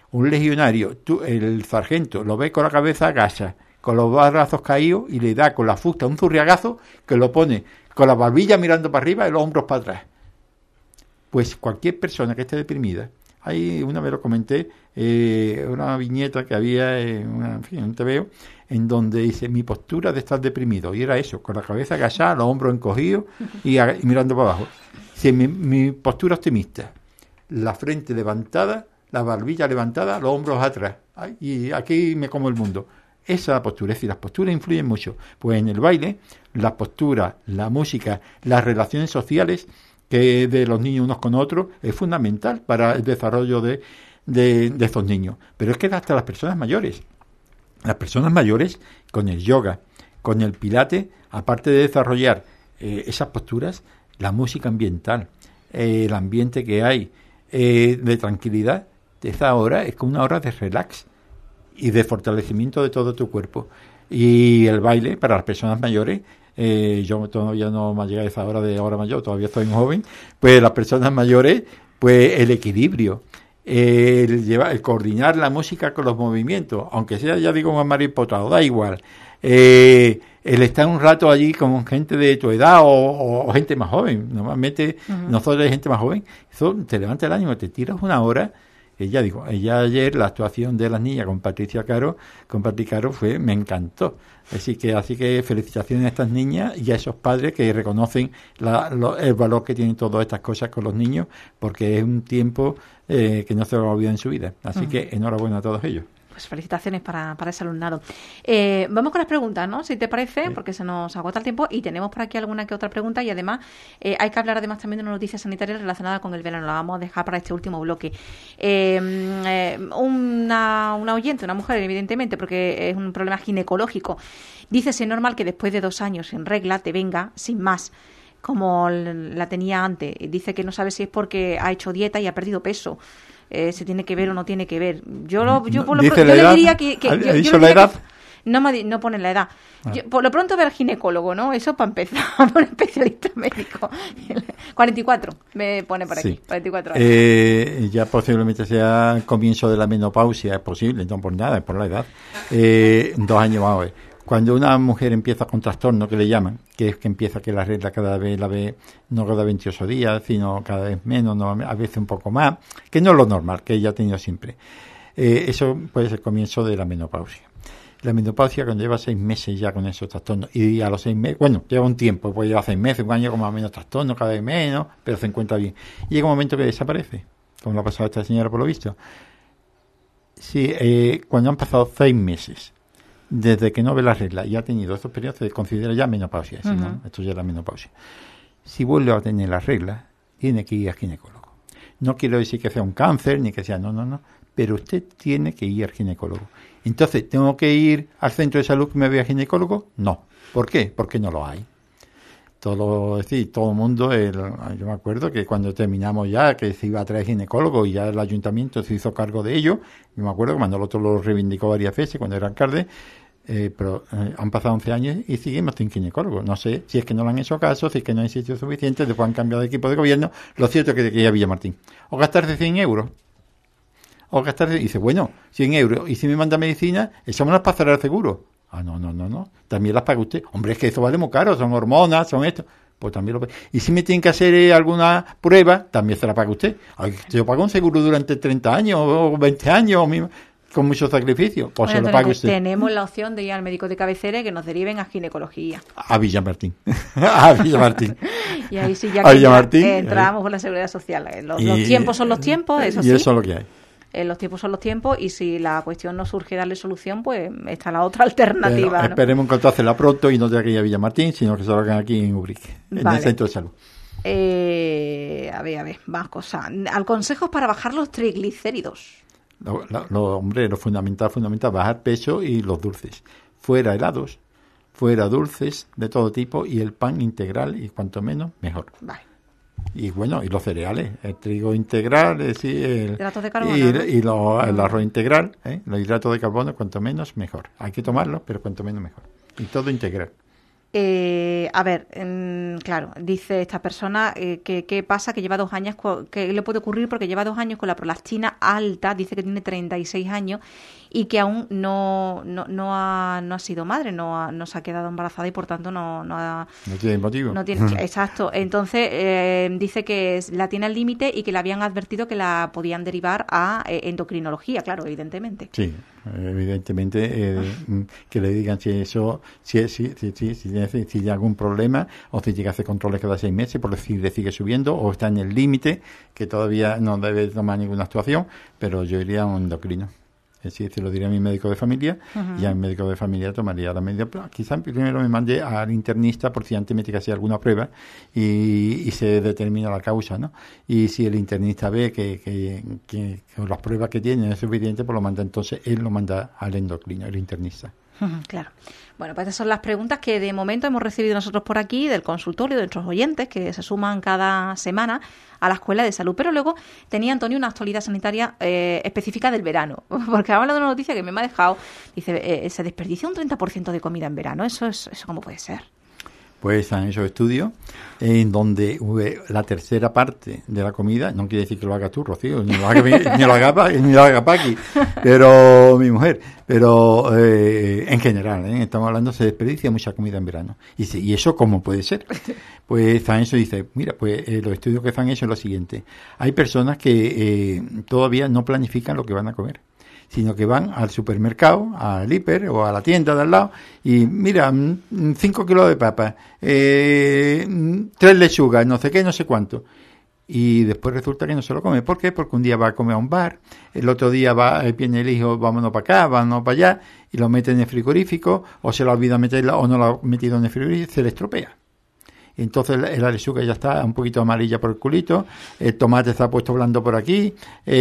el sargento lo ve con la cabeza agacha, con los brazos caídos y le da con la fusta un zurriagazo que lo pone con la barbilla mirando para arriba y los hombros para atrás. Pues cualquier persona que esté deprimida, ahí una vez lo comenté, una viñeta que había en un TVO, en donde dice mi postura de estar deprimido, y era eso, con la cabeza agachada, los hombros encogidos y mirando para abajo. Dice, mi postura optimista, la frente levantada, la barbilla levantada, los hombros atrás. Y aquí me como el mundo. Esa es la postura. Es decir, las posturas influyen mucho. Pues en el baile, la postura, la música, las relaciones sociales que de los niños unos con otros es fundamental para el desarrollo de estos niños. Pero es que hasta las personas mayores. Las personas mayores, con el yoga, con el pilate, aparte de desarrollar esas posturas, la música ambiental, el ambiente que hay de tranquilidad, esa hora es como una hora de relax y de fortalecimiento de todo tu cuerpo. Y el baile, para las personas mayores, yo todavía no me ha llegado esa hora de hora mayor, todavía estoy muy joven, pues las personas mayores, pues el equilibrio, el coordinar la música con los movimientos, aunque sea, ya digo, un maripotado, da igual. El estar un rato allí con gente de tu edad o gente más joven, normalmente nosotros hay gente más joven, eso te levanta el ánimo, te tiras una hora. Ella ayer, la actuación de las niñas con Patri Caro me encantó. Así que felicitaciones a estas niñas y a esos padres que reconocen el valor que tienen todas estas cosas con los niños, porque es un tiempo que no se va a olvidar en su vida. Así que enhorabuena a todos ellos. Pues felicitaciones para ese alumnado. Vamos con las preguntas, ¿no? Si te parece, porque se nos agota el tiempo y tenemos por aquí alguna que otra pregunta y además hay que hablar además también de una noticia sanitaria relacionada con el verano. La vamos a dejar para este último bloque. Una oyente, una mujer, evidentemente, porque es un problema ginecológico. Dice, es normal que después de 2 años sin regla te venga sin más, como la tenía antes. Dice que no sabe si es porque ha hecho dieta y ha perdido peso. Se tiene que ver o no tiene que ver. Yo le diría que ¿Ha dicho la edad? No pone la edad. Por lo pronto ve al ginecólogo, ¿no? Eso para empezar, por un especialista médico. 44 me pone por aquí. Sí. 44 años. Ya posiblemente sea el comienzo de la menopausia, es posible, no por nada, es por la edad. 2 años más hoy. Cuando una mujer empieza con trastorno, que le llaman, que es que empieza que la regla cada vez la ve no cada 28 días, sino cada vez menos, no, a veces un poco más, que no es lo normal, que ella ha tenido siempre. Eso puede ser el comienzo de la menopausia. La menopausia, cuando lleva 6 meses ya con esos trastornos, y a los 6 meses, bueno, lleva un tiempo, pues lleva 6 meses, 1 año con más o menos trastornos, cada vez menos, pero se encuentra bien. Y llega un momento que desaparece, como lo ha pasado a esta señora por lo visto. Sí, cuando han pasado 6 meses, desde que no ve la regla y ha tenido estos periodos, se considera ya menopausia. ¿Sí, no? Esto ya es la menopausia. Si vuelve a tener la regla, tiene que ir al ginecólogo. No quiero decir que sea un cáncer, ni que sea, no. Pero usted tiene que ir al ginecólogo. Entonces, ¿tengo que ir al centro de salud que me vea ginecólogo? No. ¿Por qué? Porque no lo hay. Todo el mundo, yo me acuerdo que cuando terminamos ya, que se iba a traer ginecólogo y ya el ayuntamiento se hizo cargo de ello, yo me acuerdo que Manolotto lo reivindicó varias veces cuando era alcalde, pero han pasado 11 años y seguimos sin ginecólogo. No sé si es que no le han hecho caso, si es que no hay sitio suficiente, después han cambiado de equipo de gobierno. Lo cierto es que quería Villamartín. O gastarse 100 euros. Y dice, bueno, 100 euros. Y si me manda medicina, echamos las para cerrar el seguro. No. También las paga usted. Hombre, es que eso vale muy caro, son hormonas, son esto. Pues también lo paga. Y si me tienen que hacer alguna prueba, también se la paga usted. Ay, yo pago un seguro durante 30 años o 20 años con mucho sacrificio. Pues se lo paga usted. Tenemos la opción de ir al médico de cabecera y que nos deriven a ginecología. A Villamartín. Y ahí sí ya que entramos con la seguridad social. Los tiempos son los tiempos, eso sí. Y eso es lo que hay. los tiempos son los tiempos y si la cuestión no surge darle solución, pues está la otra alternativa. Bueno, esperemos que hacerla pronto y no de aquí a Villamartín, sino que se lo hagan aquí en Ubrique, en el centro de salud. A ver, más cosas. Al consejos para bajar los triglicéridos. Hombre, lo fundamental, bajar peso y los dulces. Fuera helados, fuera dulces de todo tipo y el pan integral y cuanto menos, mejor. Vale. Y bueno, y los cereales, el trigo integral, es decir, hidratos de carbono, el arroz integral, los hidratos de carbono, cuanto menos, mejor. Hay que tomarlos, pero cuanto menos, mejor. Y todo integral. Claro, dice esta persona que pasa, que lleva 2 años, que le puede ocurrir porque lleva 2 años con la prolactina alta, dice que tiene 36 años y que aún no ha sido madre, no se ha quedado embarazada y por tanto no tiene motivo. No tiene, exacto. Entonces dice que la tiene al límite y que le habían advertido que la podían derivar a endocrinología, claro, evidentemente. Sí, evidentemente que le digan si hay algún problema o si llega a hacer controles cada 6 meses por decir le sigue subiendo o está en el límite que todavía no debe tomar ninguna actuación, pero yo iría a un endocrino. Es decir, se lo diría a mi médico de familia y a mi médico de familia tomaría la medida. Quizás primero me mande al internista por si antes me tiene que hacer alguna prueba y se determina la causa, ¿no? Y si el internista ve que las pruebas que tiene es suficiente, pues él lo manda al endocrino, el internista. Claro. Bueno, pues estas son las preguntas que de momento hemos recibido nosotros por aquí del consultorio de nuestros oyentes que se suman cada semana a la Escuela de Salud. Pero luego tenía Antonio una actualidad sanitaria específica del verano, porque habla de una noticia que me ha dejado. Dice, se desperdicia un 30% de comida en verano. ¿Eso cómo puede ser? Pues están esos estudios en donde la tercera parte de la comida, no quiere decir que lo hagas tú, Rocío, ni lo haga Paqui, pero mi mujer, pero en general, estamos hablando, se desperdicia mucha comida en verano. ¿Y eso cómo puede ser? Pues Sancho dice, mira, pues los estudios que han hecho es lo siguiente. Hay personas que todavía no planifican lo que van a comer, sino que van al supermercado, al hiper o a la tienda de al lado y mira, 5 kilos de papas, 3 lechugas, no sé qué, no sé cuánto. Y después resulta que no se lo come. ¿Por qué? Porque un día va a comer a un bar, el otro día viene el hijo, vámonos para acá, vámonos para allá, y lo mete en el frigorífico, o se lo olvida meterla, o no lo ha metido en el frigorífico, se le estropea. Entonces la lechuga ya está un poquito amarilla por el culito, el tomate está puesto blando por aquí,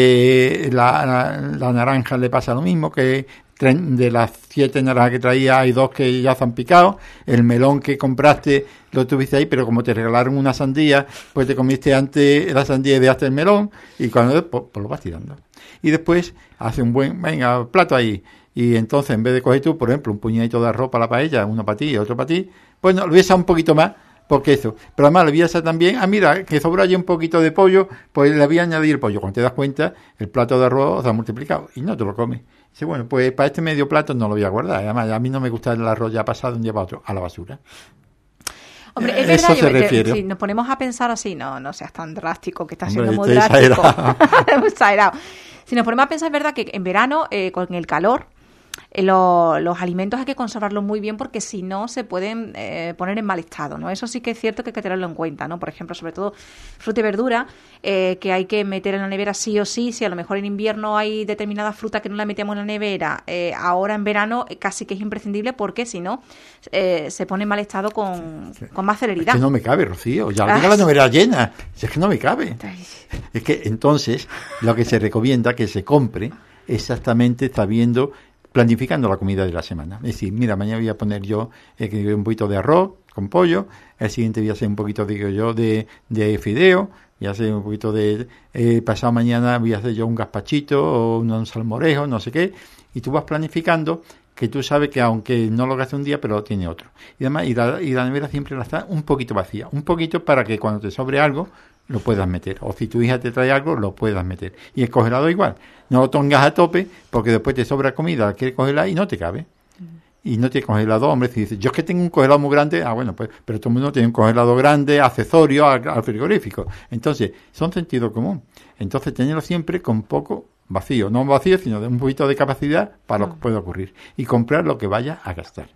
la naranja le pasa lo mismo, que de las 7 naranjas que traía hay 2 que ya se han picado, el melón que compraste lo tuviste ahí, pero como te regalaron una sandía, pues te comiste antes la sandía y dejaste el melón, y cuando pues lo vas tirando. Y después hace un buen, plato ahí, y entonces en vez de coger tú, por ejemplo, un puñadito de arroz para la paella, uno para ti y otro para ti, pues no, lo voy a echar un poquito más, porque eso, pero además le voy a hacer también, mira, que sobra ya un poquito de pollo, pues le voy a añadir el pollo. Cuando te das cuenta, el plato de arroz se ha multiplicado y no te lo comes. Dice, bueno, pues para este medio plato no lo voy a guardar. Además, a mí no me gusta el arroz ya pasado de un día para otro, a la basura. Hombre, es eso verdad, se refiere. Si nos ponemos a pensar así, no seas tan drástico, que estás siendo muy drástico. Exagerado. Si nos ponemos a pensar, es verdad que en verano, con el calor, los alimentos hay que conservarlos muy bien porque si no se pueden poner en mal estado, ¿no? Eso sí que es cierto que hay que tenerlo en cuenta, ¿no? Por ejemplo, sobre todo fruta y verdura que hay que meter en la nevera sí o sí. Si a lo mejor en invierno hay determinada fruta que no la metemos en la nevera, ahora en verano casi que es imprescindible porque si no se pone en mal estado con más celeridad. Es que no me cabe, Rocío, ya tengo la nevera llena, si es que no me cabe. Es que entonces lo que se recomienda que se compre exactamente planificando la comida de la semana. Es decir, mira, mañana voy a poner yo un poquito de arroz con pollo, el siguiente voy a hacer un poquito, de fideo, voy a hacer un poquito de... pasado mañana voy a hacer yo un gazpachito o un salmorejo, no sé qué, y tú vas planificando que tú sabes que aunque no lo gastes un día, pero tiene otro. Y además, y la nevera siempre la está un poquito vacía, un poquito para que cuando te sobre algo, lo puedas meter. O si tu hija te trae algo, lo puedas meter. Y el congelador igual. No lo pongas a tope porque después te sobra comida, quieres congelar y no te cabe. Y no tienes congelador, hombre. Si dices, yo es que tengo un congelador muy grande, bueno, pues, pero todo el mundo tiene un congelador grande, accesorio al frigorífico. Entonces, son sentido común. Entonces, tenerlo siempre con poco vacío. No vacío, sino de un poquito de capacidad para lo que pueda ocurrir. Y comprar lo que vaya a gastar.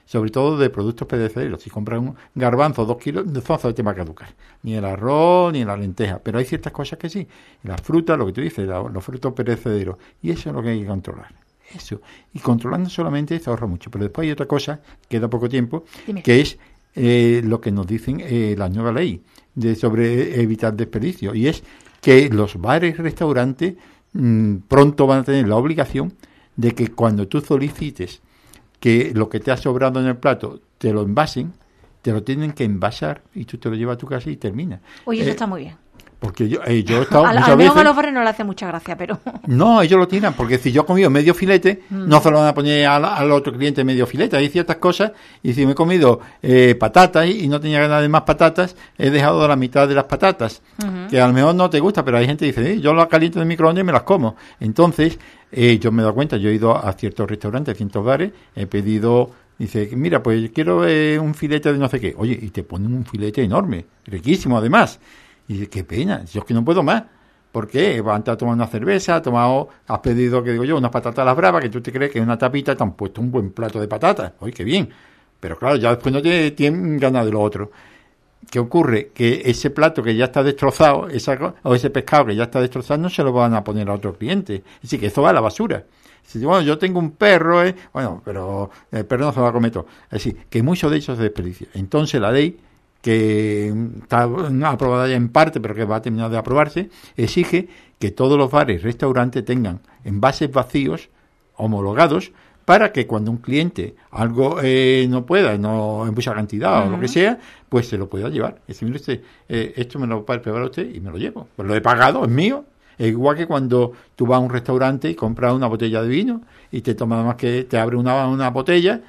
sobre todo de productos perecederos. Si compras un garbanzo 2 kilos, entonces te va a caducar. Ni el arroz, ni la lenteja. Pero hay ciertas cosas que sí. Las frutas, lo que tú dices, los frutos perecederos. Y eso es lo que hay que controlar. Eso. Y controlando solamente se ahorra mucho. Pero después hay otra cosa, queda poco tiempo, que es lo que nos dicen la nueva ley sobre evitar desperdicio. Y es que los bares y restaurantes pronto van a tener la obligación de que cuando tú solicites que lo que te ha sobrado en el plato te lo envasen, te lo tienen que envasar y tú te lo llevas a tu casa y termina. Oye, eso está muy bien. Porque yo he estado muchas al menos veces... a los bares no le hace mucha gracia, pero... No, ellos lo tiran, porque si yo he comido medio filete, no se lo van a poner al otro cliente medio filete. Hay ciertas cosas, y si me he comido patatas y no tenía ganas de más patatas, he dejado la mitad de las patatas, que a lo mejor no te gusta, pero hay gente que dice, yo las caliento en el microondas y me las como. Entonces, yo me he dado cuenta, yo he ido a ciertos restaurantes, a ciertos bares, he pedido... Dice, mira, pues quiero un filete de no sé qué. Oye, y te ponen un filete enorme, riquísimo además. Y dice, qué pena, yo es que no puedo más. ¿Por qué? Antes has tomado una cerveza, has pedido, que digo yo, unas patatas a las bravas, que tú te crees que es una tapita, te han puesto un buen plato de patatas. Oye, qué bien. Pero claro, ya después no tienen ganas de lo otro. ¿Qué ocurre? Que ese plato que ya está destrozado, o ese pescado que ya está destrozado, no se lo van a poner a otro cliente. Así que eso va a la basura. Si, bueno, yo tengo un perro, bueno, pero el perro no se lo va a comer todo. Es decir, que mucho de eso se desperdicia. Entonces la ley, que está aprobada ya en parte, pero que va a terminar de aprobarse, exige que todos los bares y restaurantes tengan envases vacíos, homologados, para que cuando un cliente algo no pueda, no en mucha cantidad o lo que sea, pues se lo pueda llevar. Es decir, mire usted, esto me lo va a preparar usted y me lo llevo. Pues lo he pagado, es mío. Es igual que cuando tú vas a un restaurante y compras una botella de vino y te tomas más que te abre una botella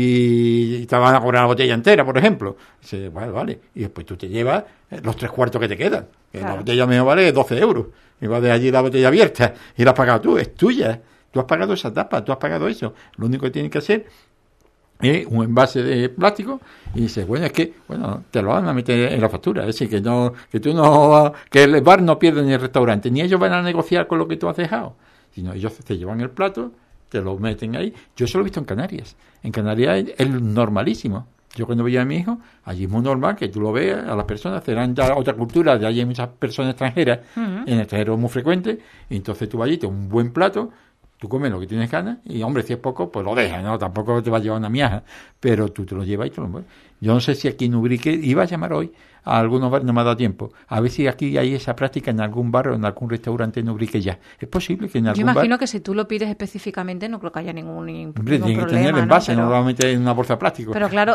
y te van a cobrar la botella entera, por ejemplo. Dice, vale. Y después tú te llevas los 3/4 que te quedan. Claro. La botella mejor vale 12 euros. Y vas de allí la botella abierta y la has pagado tú, es tuya. Tú has pagado esa tapa, tú has pagado eso. Lo único que tienes que hacer es un envase de plástico y dices, te lo van a meter en la factura. Es decir, que el bar no pierde ni el restaurante, ni ellos van a negociar con lo que tú has dejado, sino ellos te llevan el plato, te lo meten ahí. Yo eso lo he visto en Canarias. En Canarias es normalísimo. Yo cuando veía a mi hijo, allí es muy normal que tú lo veas, a las personas, serán ya otra cultura, de allí hay muchas personas extranjeras, en el extranjero es muy frecuente, y entonces tú vas allí, te un buen plato, tú comes lo que tienes ganas y, hombre, si es poco, pues lo dejas, ¿no? Tampoco te va a llevar una miaja, pero tú te lo llevas y te lo mueves. Yo no sé si aquí en Ubrique, iba a llamar hoy a algunos bares, no me ha dado tiempo, a ver si aquí hay esa práctica en algún bar o en algún restaurante en Ubrique ya. Es posible que en algún bar... Yo imagino que si tú lo pides específicamente no creo que haya ningún Hombre, tiene que problema, tener el envase, ¿no? no lo va a meter en una bolsa de plástico. Pero claro,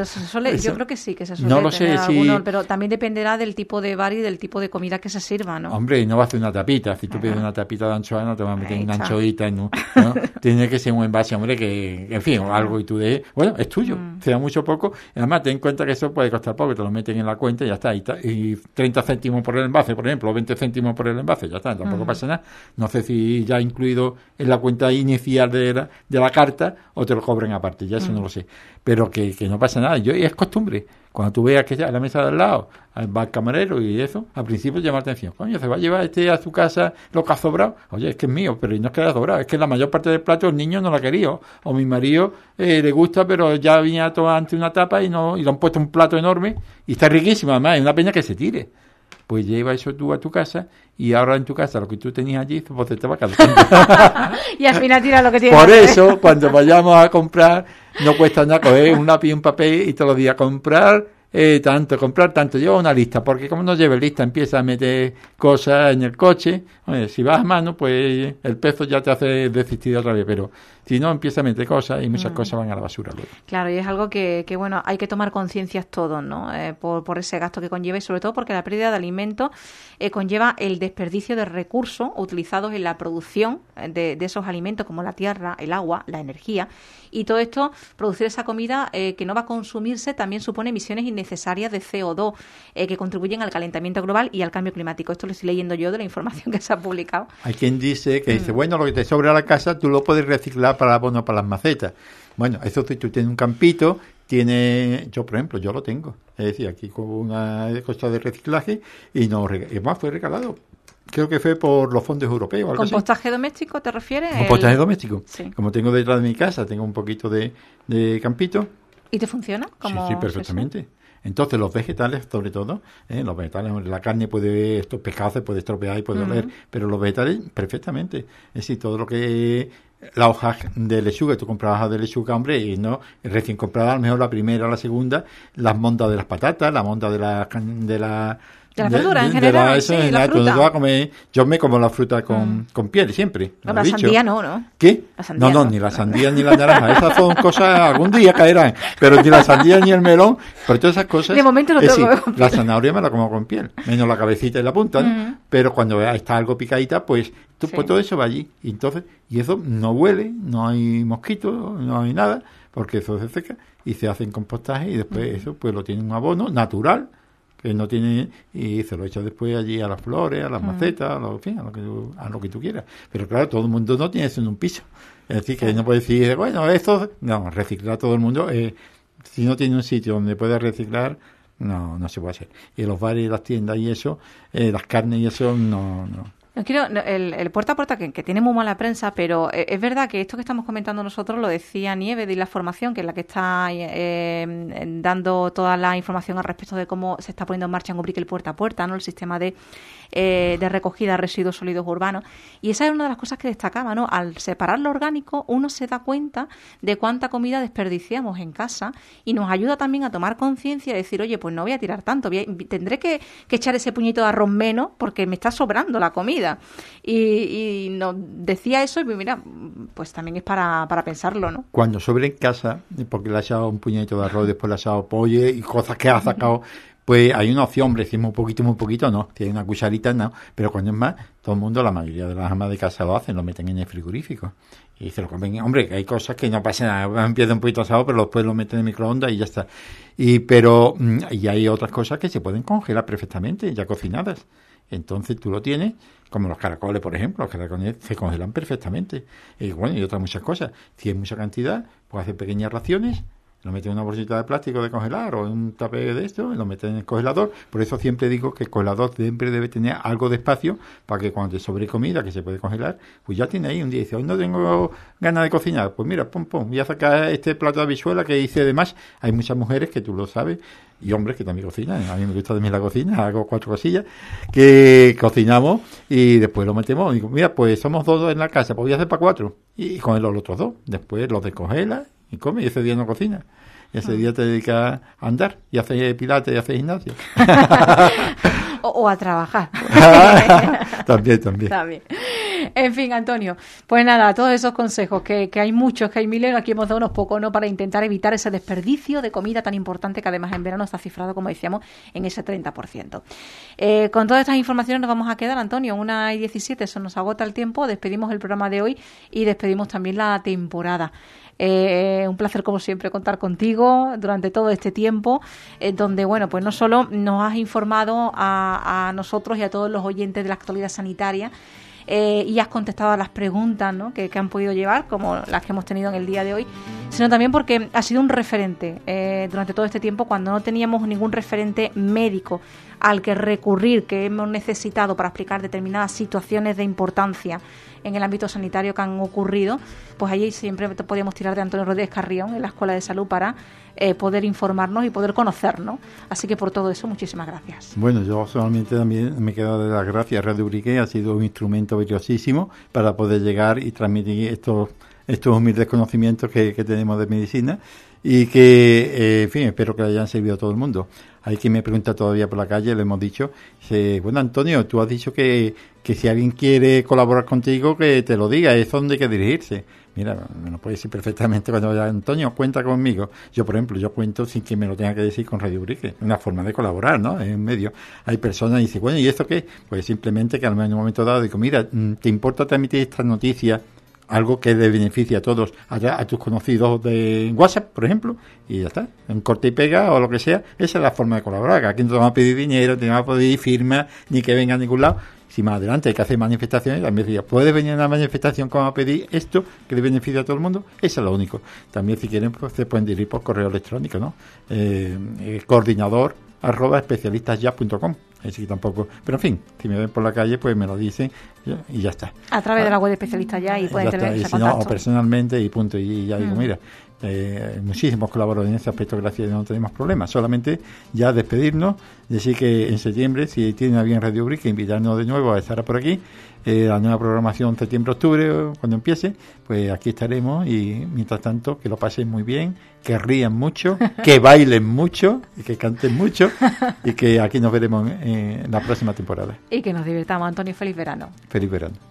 yo creo que sí, que se suele no lo sé alguno, pero también dependerá del tipo de bar y del tipo de comida que se sirva, ¿no? Hombre, no va a hacer una tapita. Si tú pides una tapita de anchoa, no te va a meter una anchoita, ¿no? Tiene que ser un envase, hombre, que, en fin, algo y tú de... Bueno, es tuyo, sea mucho o poco. Además, ten en cuenta que eso puede costar poco, te lo meten en la cuenta y ya está. Y 30 céntimos por el envase, por ejemplo, o 20 céntimos por el envase, ya está, tampoco pasa nada. No sé si ya incluido en la cuenta inicial de la carta o te lo cobran aparte, ya eso no lo sé. Pero que no pasa nada. Y es costumbre. Cuando tú veas que ya a la mesa de al lado va el camarero y eso, al principio llama la atención. Coño, se va a llevar a su casa lo que ha sobrado. Oye, es que es mío, pero no es que haya sobrado, es que la mayor parte del plato el niño no lo ha querido. O mi marido le gusta, pero ya venía todo ante una tapa y le han puesto un plato enorme y está riquísimo, además, es una pena que se tire. Pues lleva eso tú a tu casa y ahora en tu casa lo que tú tenías allí, pues te va calentando. Y al final tira lo que tienes. Por eso, cuando vayamos a comprar, no cuesta nada coger un lápiz y un papel y todos los días comprar tanto. Lleva una lista, porque como no lleves lista, empieza a meter cosas en el coche. Oye, si vas a mano, pues el peso ya te hace desistir otra vez, pero si no, empieza a meter cosas y muchas cosas van a la basura luego. Claro, y es algo que bueno, hay que tomar conciencias todos, ¿no? Por ese gasto que conlleva y sobre todo porque la pérdida de alimentos conlleva el desperdicio de recursos utilizados en la producción de esos alimentos, como la tierra, el agua, la energía, y todo esto, producir esa comida que no va a consumirse, también supone emisiones innecesarias de CO2 que contribuyen al calentamiento global y al cambio climático. Esto lo estoy leyendo yo de la información que se ha publicado. Hay quien dice bueno, lo que te sobra a la casa tú lo puedes reciclar para abono para las macetas. Bueno, eso si tú tienes un campito, yo por ejemplo, yo lo tengo. Es decir, aquí con una cosa de reciclaje y además fue regalado. Creo que fue por los fondos europeos. ¿Compostaje doméstico te refieres? Compostaje doméstico. Sí. Como tengo detrás de mi casa, tengo un poquito de campito, ¿Y te funciona? Sí, perfectamente. Entonces, los vegetales, sobre todo, los vegetales, la carne estos pescados se puede estropear y puede oler, pero los vegetales, perfectamente. Es decir, todo lo que la hoja de lechuga, tú compras hojas de lechuga, hombre, y no, recién comprada, a lo mejor la primera o la segunda, las mondas de las patatas, la monda de la verdura en general, la fruta. Tú no te vas a comer, yo me como la fruta con piel siempre. La sandía no. ¿Qué? No, ni la sandía ni la naranja. Esas son cosas, algún día caerán. Pero ni la sandía ni el melón, pero todas esas cosas. De momento no tengo con piel. La zanahoria me la como con piel, menos la cabecita y la punta, ¿no? Pero cuando está algo picadita, pues todo eso va allí. Y eso no huele, no hay mosquitos, no hay nada, porque eso se seca y se hace en compostaje y después eso pues lo tiene un abono natural que no tiene, y se lo echa después allí a las flores, a las macetas, a lo que tú quieras. Pero claro, todo el mundo no tiene eso en un piso. Es decir, que no puede decir, bueno, esto, no, reciclar todo el mundo, si no tiene un sitio donde pueda reciclar, no se puede hacer. Y los bares y las tiendas y eso, las carnes y eso, no. El puerta a puerta que tiene muy mala prensa, pero es verdad que esto que estamos comentando nosotros lo decía Nieves de la formación, que es la que está dando toda la información al respecto de cómo se está poniendo en marcha en Ubrique el puerta a puerta, ¿no? El sistema de recogida de residuos sólidos urbanos. Y esa es una de las cosas que destacaba, ¿no? Al separar lo orgánico, uno se da cuenta de cuánta comida desperdiciamos en casa y nos ayuda también a tomar conciencia y decir, oye, pues no voy a tirar tanto, tendré que echar ese puñito de arroz menos porque me está sobrando la comida. Y nos decía eso y mira, pues también es para pensarlo, ¿no? Cuando sobre en casa, porque le ha echado un puñito de arroz, después le ha echado pollo y cosas que ha sacado, pues hay una opción, hombre, si es muy poquito, no, tiene una cucharita, no, pero cuando es más, todo el mundo, la mayoría de las amas de casa lo hacen, lo meten en el frigorífico y se lo comen. Hombre, hay cosas que no pasa nada, empieza un poquito asado, pero después lo meten en el microondas y ya está. Y hay otras cosas que se pueden congelar perfectamente, ya cocinadas. Entonces tú lo tienes, como los caracoles, por ejemplo, los caracoles se congelan perfectamente. Y otras muchas cosas. Si hay mucha cantidad, pues hacer pequeñas raciones, lo meten en una bolsita de plástico de congelar o en un tapete de esto, lo meten en el congelador. Por eso siempre digo que el congelador siempre debe tener algo de espacio para que cuando te sobre comida que se puede congelar, pues ya tiene ahí un día y dice, hoy no tengo ganas de cocinar, pues mira, voy a sacar este plato de habichuela que hice de más. Hay muchas mujeres que tú lo sabes y hombres que también cocinan. A mí me gusta también la cocina, hago 4 cosillas que cocinamos y después lo metemos. Y digo, mira, pues somos 2 en la casa, pues voy a hacer para 4 y congelo los otros 2. Después los descongela y come y ese día no cocina. Y ese día te dedicas a andar y a hacer pilates y a hacer gimnasio. o a trabajar. También. En fin, Antonio, pues nada, todos esos consejos, que hay muchos, que hay miles, aquí hemos dado unos pocos, ¿no? Para intentar evitar ese desperdicio de comida tan importante que además en verano está cifrado, como decíamos, en ese 30%. Con todas estas informaciones nos vamos a quedar, Antonio, 1:17, se nos agota el tiempo, despedimos el programa de hoy y despedimos también la temporada. Un placer como siempre contar contigo durante todo este tiempo, donde pues no solo nos has informado a nosotros y a todos los oyentes de la actualidad sanitaria, y has contestado a las preguntas, ¿no? que han podido llevar, como las que hemos tenido en el día de hoy, sino también porque has sido un referente durante todo este tiempo, cuando no teníamos ningún referente médico al que recurrir, que hemos necesitado para explicar determinadas situaciones de importancia en el ámbito sanitario que han ocurrido, pues allí siempre podíamos tirar de Antonio Rodríguez Carrión en la Escuela de Salud para poder informarnos y poder conocernos. Así que por todo eso, muchísimas gracias. Bueno, yo solamente también me quedo de las gracias. Radio Ubrique ha sido un instrumento valiosísimo para poder llegar y transmitir estos humildes conocimientos que tenemos de medicina y que, en fin, espero que le hayan servido a todo el mundo. Hay quien me pregunta todavía por la calle, le hemos dicho, bueno, Antonio, tú has dicho que si alguien quiere colaborar contigo, que te lo diga, es donde hay que dirigirse. Mira, me lo puede decir perfectamente cuando vaya, Antonio, cuenta conmigo. Yo, por ejemplo, cuento sin que me lo tenga que decir con Radio Ubrique. Una forma de colaborar, ¿no? En medio. Hay personas que dicen, bueno, ¿y esto qué? Pues simplemente que en un momento dado digo, mira, ¿te importa transmitir esta noticia? Algo que le beneficie a todos, a tus conocidos de WhatsApp, por ejemplo, y ya está, en corte y pega o lo que sea. Esa es la forma de colaborar. Aquí no te vamos a pedir dinero, no te vamos a pedir firma, ni que venga a ningún lado. Si más adelante hay que hacer manifestaciones, también diría, ¿puede venir a una manifestación como a pedir esto que le beneficie a todo el mundo? Eso es lo único. También, si quieren, pues se pueden dirigir por correo electrónico, ¿no? Coordinador @especialistasya.com. Así que tampoco, pero en fin, si me ven por la calle, pues me lo dicen y ya está. A través de la web de especialistas ya y pueden tener ese contacto. contacto. O personalmente y punto. Y ya digo, mira, muchísimos colaboradores en ese aspecto, gracias, no tenemos problemas. Solamente ya despedirnos, decir que en septiembre, si tienen a bien Radio Urique, invitarnos de nuevo a estar por aquí. La nueva programación septiembre-octubre, cuando empiece, pues aquí estaremos y mientras tanto que lo pasen muy bien, que rían mucho, que bailen mucho y que canten mucho y que aquí nos veremos en la próxima temporada. Y que nos divirtamos, Antonio. Feliz verano. Feliz verano.